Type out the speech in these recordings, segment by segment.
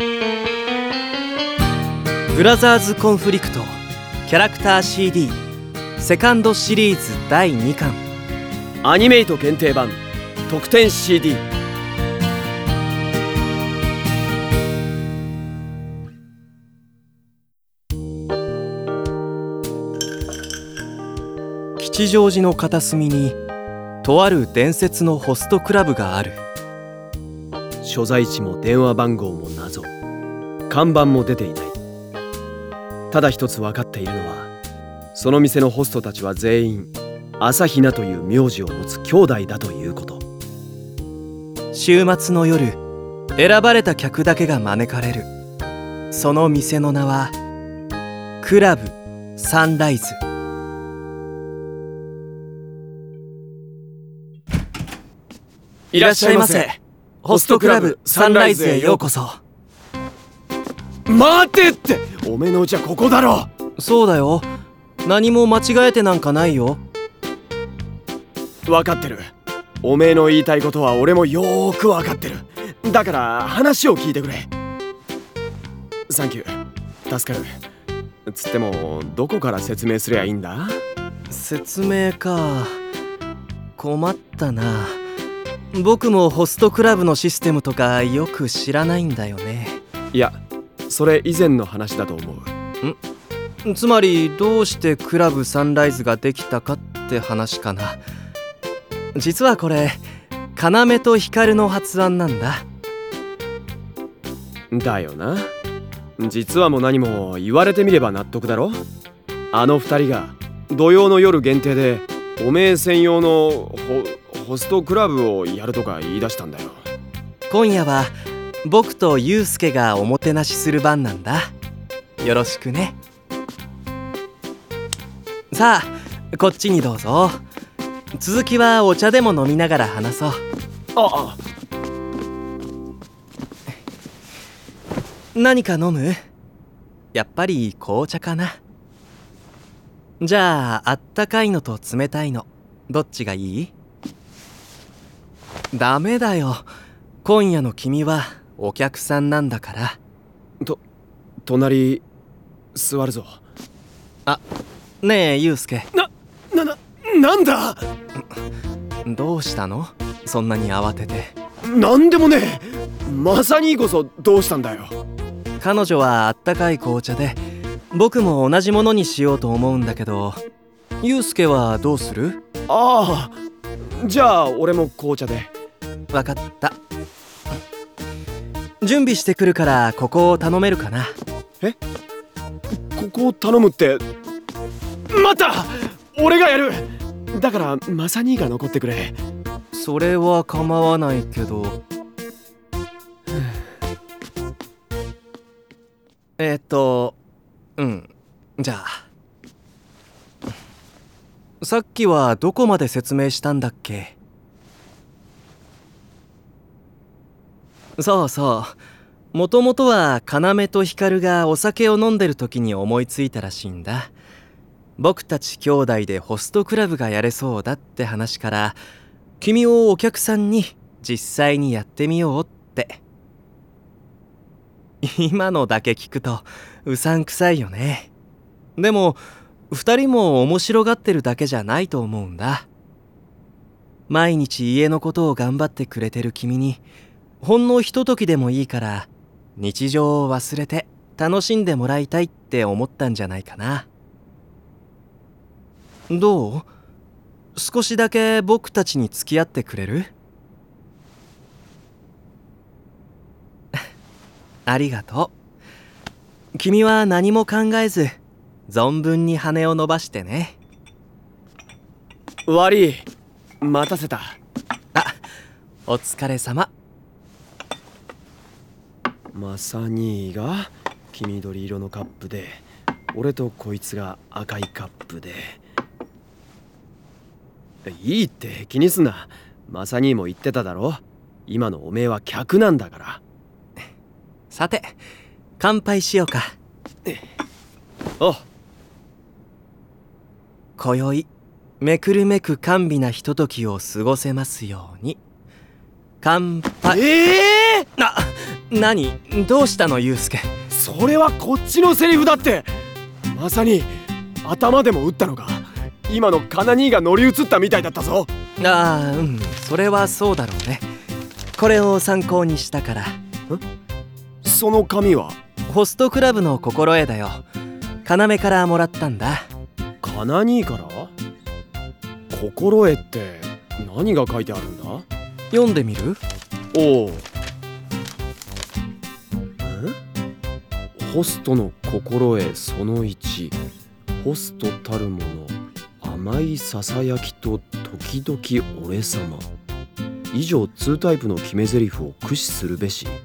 ブラザーズコンフリクトキャラクター CD セカンドシリーズ第2巻アニメイト限定版特典 CD。 吉祥寺の片隅にとある伝説のホストクラブがある。 所在地も電話番号も謎、看板も出ていない。ただ一つ分かっているのは、その店のホストたちは全員朝比奈という名字を持つ兄弟だということ。 週末の夜、選ばれた客だけが招かれる。その店の名はクラブサンライズ。いらっしゃいませ。ホストクラブサンライズへようこそ。 待てって、おめえのうちはここだろ。 そうだよ、何も間違えてなんかないよ。 分かってる。おめえの言いたいことは俺もよーく分かってる。だから話を聞いてくれ。サンキュー、助かる。つってもどこから説明すりゃいいんだ？ 説明か、困ったな。僕もホストクラブのシステムとかよく知らないんだよね。 いや、それ以前の話だと思う。 つまりどうしてクラブサンライズができたかって話かな。実はこれ要と光の発案なんだ。 だよな。実はも何も言われてみれば納得だろ。あの二人が土曜の夜限定でおめえ専用のホストクラブをやるとか言い出したんだよ。 今夜は僕とユウスケがおもてなしする番なんだ。よろしくね。さあこっちにどうぞ。続きはお茶でも飲みながら話そう。 ああ、 何か飲む？やっぱり紅茶かな。じゃああったかいのと冷たいのどっちがいい？ダメだよ、今夜の君はお客さんなんだから。 隣座るぞ。 あ、ねえユウスケ。 なんだ？ どうしたの？そんなに慌てて。 なんでもねえ。マサ兄こそどうしたんだよ。 彼女はあったかい紅茶で、僕も同じものにしようと思うんだけど、ユウスケはどうする？ ああ、じゃあ俺も紅茶で。 わかった。準備してくるからここを頼めるかな。 え？ここを頼むって？待った！俺がやる！だからマサ兄が残ってくれ。 それは構わないけど。じゃあさっきはどこまで説明したんだっけ？そうそう、もともとは要と光がお酒を飲んでる時に思いついたらしいんだ。僕たち兄弟でホストクラブがやれそうだって話から、君をお客さんに実際にやってみようって。今のだけ聞くとうさんくさいよね。でも2人も面白がってるだけじゃないと思うんだ。毎日家のことを頑張ってくれてる君に、ほんのひとときでもいいから日常を忘れて楽しんでもらいたいって思ったんじゃないかな。どう？少しだけ僕たちに付き合ってくれる？ありがとう。君は何も考えず存分に羽を伸ばしてね。 悪い、待たせた。 あ、お疲れ様。 マサ兄が黄緑色のカップで、俺とこいつが赤いカップで。いいって気にすな。マサ兄も言ってただろ、今のおめえは客なんだから。 さて乾杯しようか。 お、 今宵めくるめく甘美なひとときを過ごせますように。乾杯。 何？どうしたのユウスケ？ それはこっちのセリフだって。まさに頭でも打ったのか。今のカナ兄が乗り移ったみたいだったぞ。 ああ、それはそうだろうね。これを参考にしたから。 その紙はホストクラブの心得だよ。要からもらったんだ。 カナ兄から？心得って何が書いてあるんだ？ 読んでみる？ おう。ホストの心得その1。ホストたるもの、甘いささやきと時々俺様。以上2タイプの決め台詞を駆使するべし。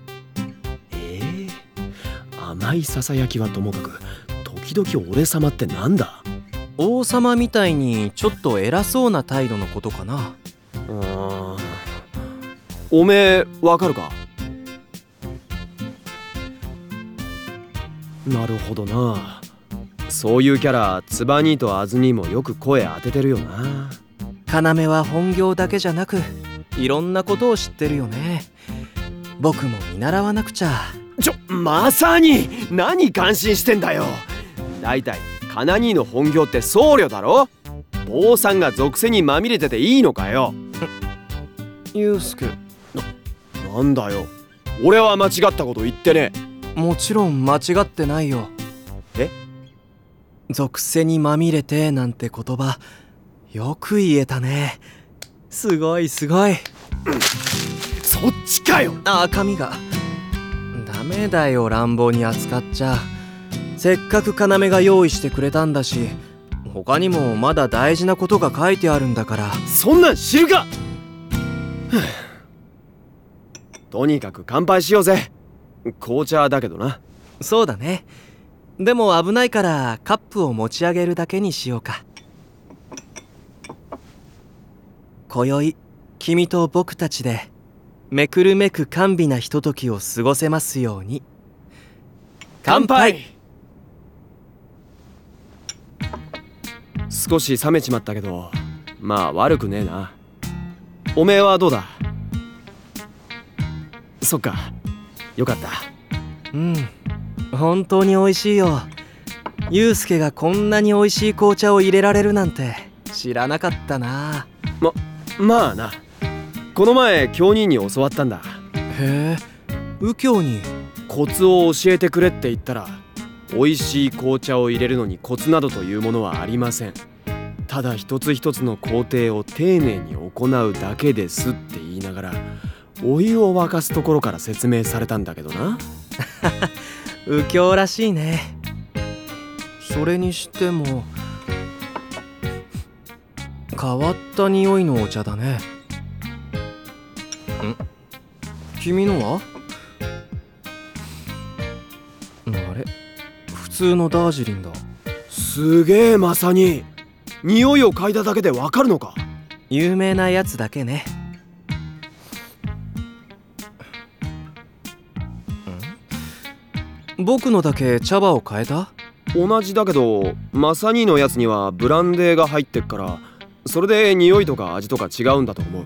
甘いささやきはともかく、時々俺様ってなんだ？ 王様みたいにちょっと偉そうな態度のことかな。 おめえわかるか？なるほどな。そういうキャラ、ツバ兄とアズ兄もよく声当ててるよな。 要は本業だけじゃなく、いろんなことを知ってるよね。僕も見習わなくちゃ。 まさに何感心してんだよ。だいたいカナ兄の本業って僧侶だろ。坊さんが属性にまみれてていいのかよ。 ユウスケ。 なんだよ、俺は間違ったこと言ってねえ。もちろん間違ってないよ。属性にまみれてなんて言葉よく言えたね。すごいすごい。 そっちかよ。 髪がダメだよ、乱暴に扱っちゃ。せっかく要が用意してくれたんだし、他にもまだ大事なことが書いてあるんだから。 そんなん知るか。とにかく乾杯しようぜ。紅茶だけどな。 そうだね。でも危ないからカップを持ち上げるだけにしようか。今宵君と僕たちでめくるめく甘美なひとときを過ごせますように。乾杯。 少し冷めちまったけど、まあ悪くねえな。おめえはどうだ？そっか、よかった。 本当に美味しいよ。ユウスケがこんなに美味しい紅茶を入れられるなんて知らなかったな。 まあな。この前京兄に教わったんだ。 へえ、右京にコツを教えてくれって言ったら、美味しい紅茶を入れるのにコツなどというものはありません。ただ一つ一つの工程を丁寧に行うだけですって言いながら、お湯を沸かすところから説明されたんだけどな。 右京らしいね。それにしても変わった匂いのお茶だね。君のは？あれ、普通のダージリンだ。 すげえ、まさに匂いを嗅いだだけでわかるのか？ 有名なやつだけね。僕のだけ茶葉を変えた？ 同じだけど、マサニーのやつにはブランデーが入ってっから、それで匂いとか味とか違うんだと思う。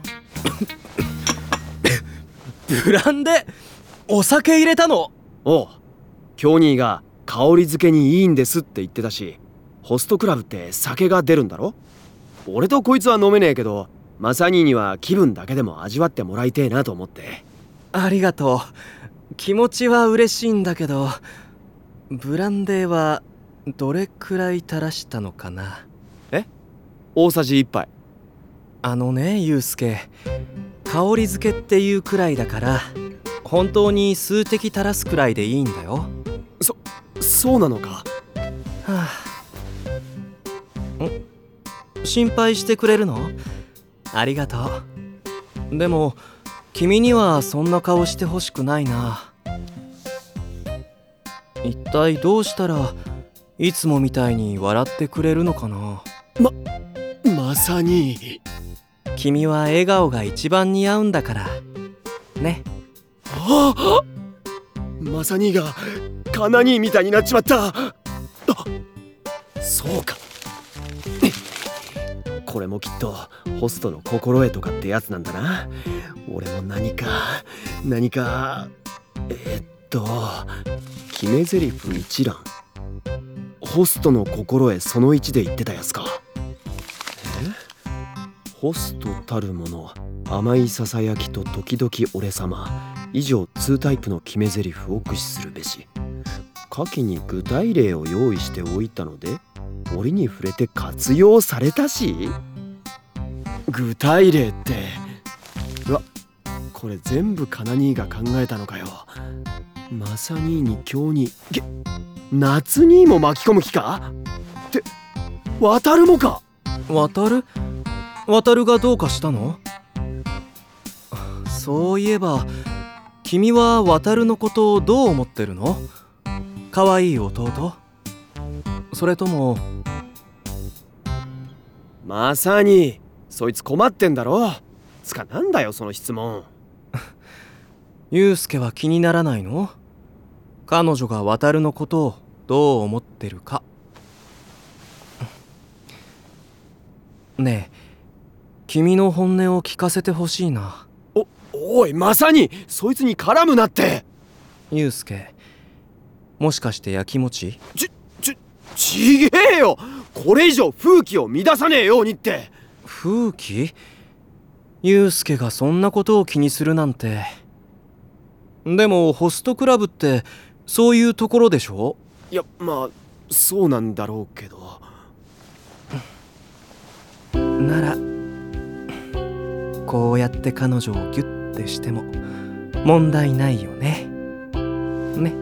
ブランデー？お酒入れたの？ おう、キョーニーが香り付けにいいんですって言ってたし、ホストクラブって酒が出るんだろ？俺とこいつは飲めねえけど、マサニーには気分だけでも味わってもらいてえなと思って。 ありがとう。気持ちは嬉しいんだけど、ブランデーはどれくらい垂らしたのかな？ 大さじ1杯。 ユウスケ、香り付けっていうくらいだから本当に数滴垂らすくらいでいいんだよ。 そうなのか？ はあ、心配してくれるの？ありがとう。でも君にはそんな顔してほしくないな。一体どうしたらいつもみたいに笑ってくれるのかな。 まさに君は笑顔が一番似合うんだからね。 まさにがカナ兄みたいになっちまった。そうか。これもきっとホストの心得とかってやつなんだな。俺も何か決め台詞一覧。ホストの心得その1で言ってたやつか。ホストたるもの、甘いささやきと時々俺様、以上2タイプの決め台詞を駆使するべし。下記に具体例を用意しておいたので折に触れて活用されたし。具体例って、うわ、これ全部カナ兄が考えたのかよ。マサ兄に今日に夏兄も巻き込む気かって渡るもか。 渡るがどうかしたの？そういえば君は渡るのことをどう思ってるの？かわいい弟？それとも。 マサ兄、そいつ困ってんだろ。つかなんだよその質問。 ユウスケは気にならないの？彼女が渡るのことをどう思ってるか。ねえ、君の本音を聞かせてほしいな。 おいマサ兄、そいつに絡むなって。 ユウスケ、もしかしてやきもち？ ちげえよ。これ以上風紀を乱さねえようにって。 風紀？ユウスケがそんなことを気にするなんて。でもホストクラブってそういうところでしょ？ いや、まあそうなんだろうけど。 ならこうやって彼女をギュッてしても問題ないよね。ね。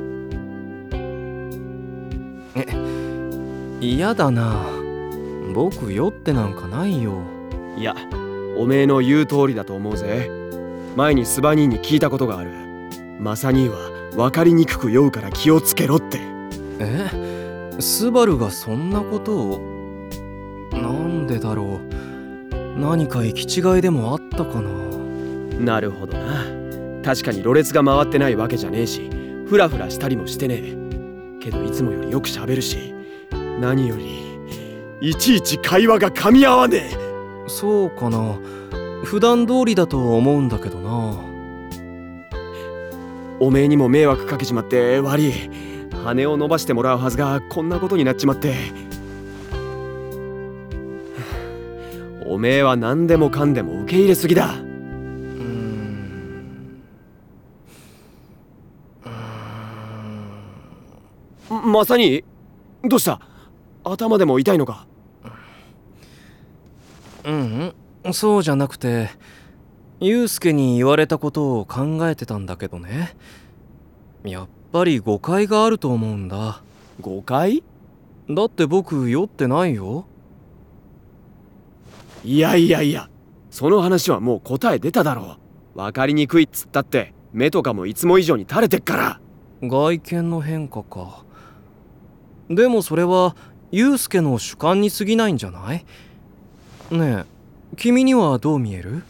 嫌だな。僕酔ってなんかないよ。 いや、おめえの言う通りだと思うぜ。前にスバ兄に聞いたことがある。マサ兄は分かりにくく酔うから気をつけろって。 スバルがそんなことを？なんでだろう。何か行き違いでもあったかな。 なるほどな。確かにろれつが回ってないわけじゃねえし、フラフラしたりもしてねえ。けどいつもよりよく喋るし、何よりいちいち会話が噛み合わねえ。 そうかな。普段通りだと思うんだけどな。 おめえにも迷惑かけちまって悪い。羽を伸ばしてもらうはずがこんなことになっちまって。おめえは何でもかんでも受け入れすぎだ。まさにどうした？頭でも痛いのか？ そうじゃなくて、ユウスケに言われたことを考えてたんだけどね。やっぱり誤解があると思うんだ。 誤解？ だって僕酔ってないよ。 いや、その話はもう答え出ただろう。分かりにくいっつったって目とかもいつも以上に垂れてっから。 外見の変化か。でもそれはユウスケの主観に過ぎないんじゃない？ねえ、君にはどう見える？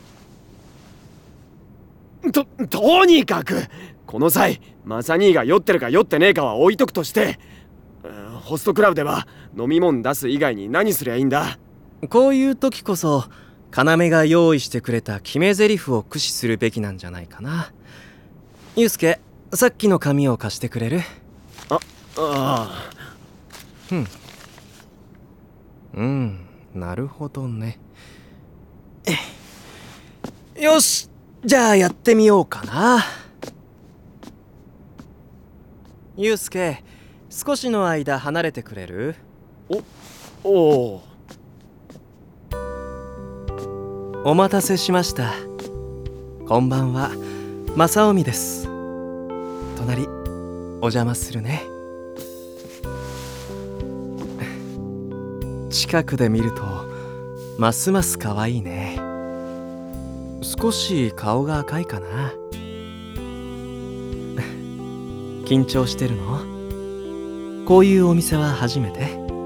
とにかくこの際マサ兄が酔ってるか酔ってねえかは置いとくとして、ホストクラブでは飲み物出す以外に何すりゃいいんだ？ こういう時こそ要が用意してくれた決め台詞を駆使するべきなんじゃないかな。ユウスケ、さっきの紙を貸してくれる？なるほどね。よし、じゃあやってみようかな。ユウスケ、少しの間離れてくれる？お待たせしました。こんばんは、正臣です。隣お邪魔するね。近くで見るとますます可愛いね。少し顔が赤いかな。緊張してるの？こういうお店は初めて？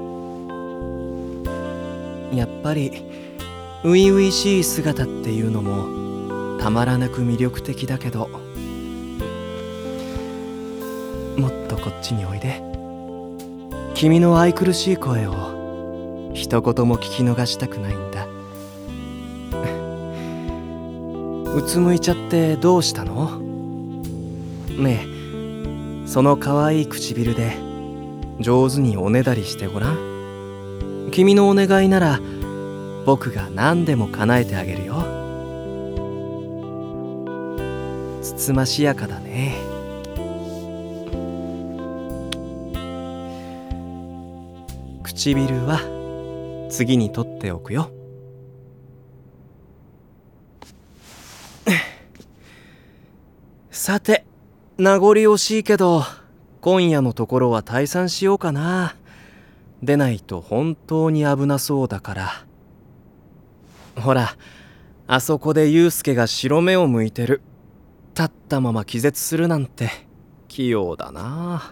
やっぱり初々しい姿っていうのもたまらなく魅力的だけど、もっとこっちにおいで。君の愛くるしい声を一言も聞き逃したくないんだ。うつむいちゃってどうしたの？ねえ、 その可愛い唇で上手におねだりしてごらん。君のお願いなら僕が何でも叶えてあげるよ。つつましやかだね。唇は次に取っておくよ。さて、名残惜しいけど今夜のところは退散しようかな。出ないと本当に危なそうだから。ほら、あそこでユウスケが白目を向いてる。立ったまま気絶するなんて器用だな。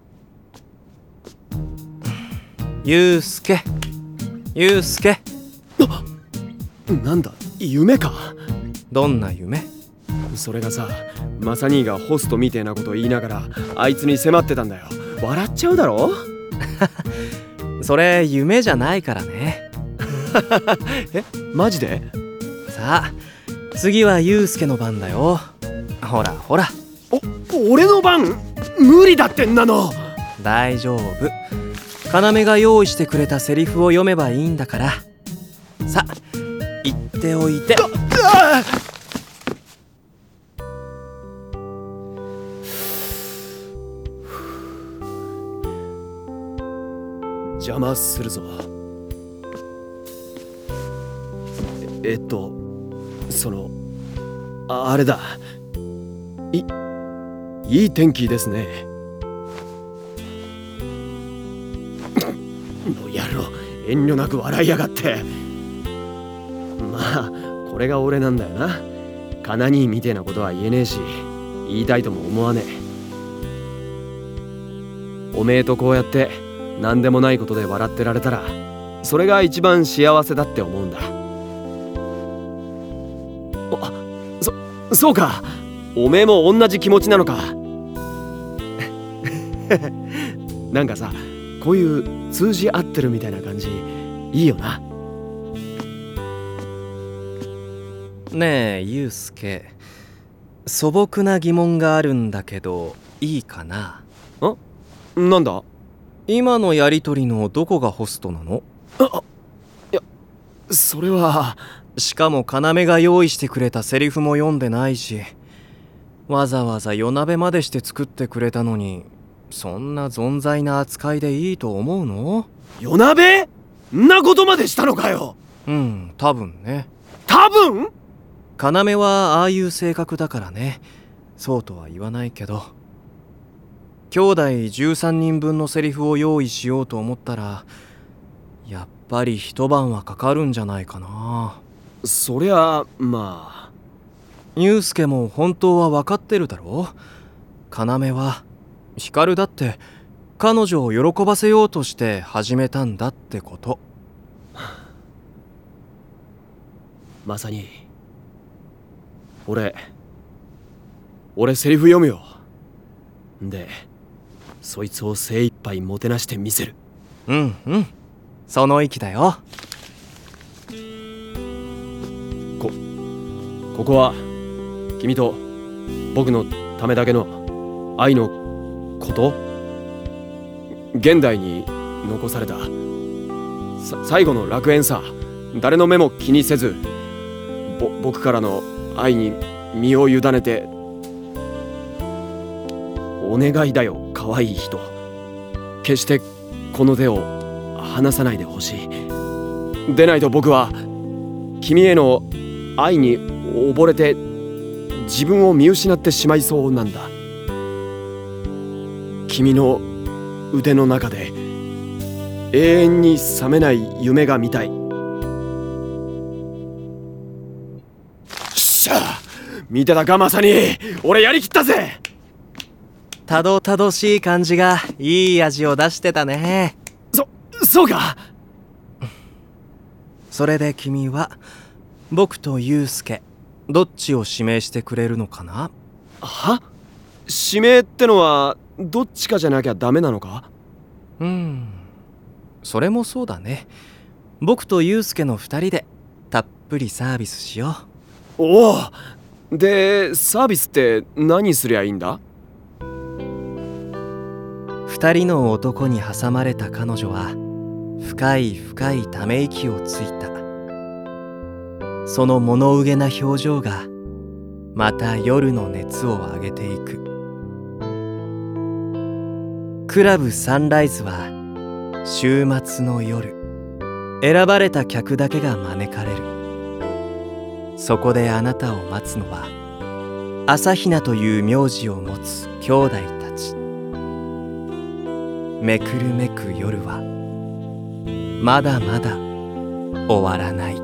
ユウスケ、ユウスケ。 なんだ、夢か。 どんな夢？ それがさ、マサ兄がホストみてえなこと言いながらあいつに迫ってたんだよ。笑っちゃうだろ。 それ夢じゃないからね。 え、マジで？ さあ、次はユウスケの番だよ。ほらほら。 俺の番？無理だってんなの。 大丈夫。要が用意してくれたセリフを読めばいいんだから。さあ、言っておいて。 邪魔するぞ。あれだ。いい天気ですね。の野郎、遠慮なく笑いやがって。まあこれが俺なんだよな。カナ兄みてえなことは言えねえし、言いたいとも思わねえ。おめえとこうやって何でもないことで笑ってられたら、それが一番幸せだって思うんだ。そうか、おめえも同じ気持ちなのか。なんかさ、こういう通じ合ってるみたいな感じいいよな。 ねえユウスケ、素朴な疑問があるんだけどいいかな？ なんだ？ 今のやりとりのどこがホストなの？ いや、それは。 しかも要が用意してくれたセリフも読んでないし、わざわざ夜鍋までして作ってくれたのに、そんな存在な扱いでいいと思うの？ 夜鍋？んなことまでしたのかよ。 多分ね。 多分？ 要はああいう性格だからね。そうとは言わないけど、兄弟13人分のセリフを用意しようと思ったら、やっぱり一晩はかかるんじゃないかな。 そりゃまあ。 ユウスケも本当は分かってるだろ。要は光だって彼女を喜ばせようとして始めたんだってこと。 まさに俺セリフ読むよ。でそいつを精一杯もてなしてみせる。 その意気だよ。 ここは君と僕のためだけの愛のこと？現代に残された最後の楽園さ。誰の目も気にせず僕からの愛に身を委ねて。お願いだよ、可愛い人。決してこの手を離さないでほしい。でないと僕は君への愛に溺れて自分を見失ってしまいそうなんだ。君の腕の中で永遠に覚めない夢が見たい。しゃあ、見てたかまさに。俺やりきったぜ。 たどたどしい感じがいい味を出してたね。 そうか。 それで君は僕とユウスケどっちを指名してくれるのかな？ は？指名ってのはどっちかじゃなきゃダメなのか？ それもそうだね。僕とユウスケの2人でたっぷりサービスしよう。おお。でサービスって何すりゃいいんだ？ 二人の男に挟まれた彼女は深い深いため息をついた。その物憂げな表情がまた夜の熱を上げていく。クラブサンライズは週末の夜、選ばれた客だけが招かれる。そこであなたを待つのは朝比奈という名字を持つ兄弟たち。めくるめく夜はまだまだ終わらない。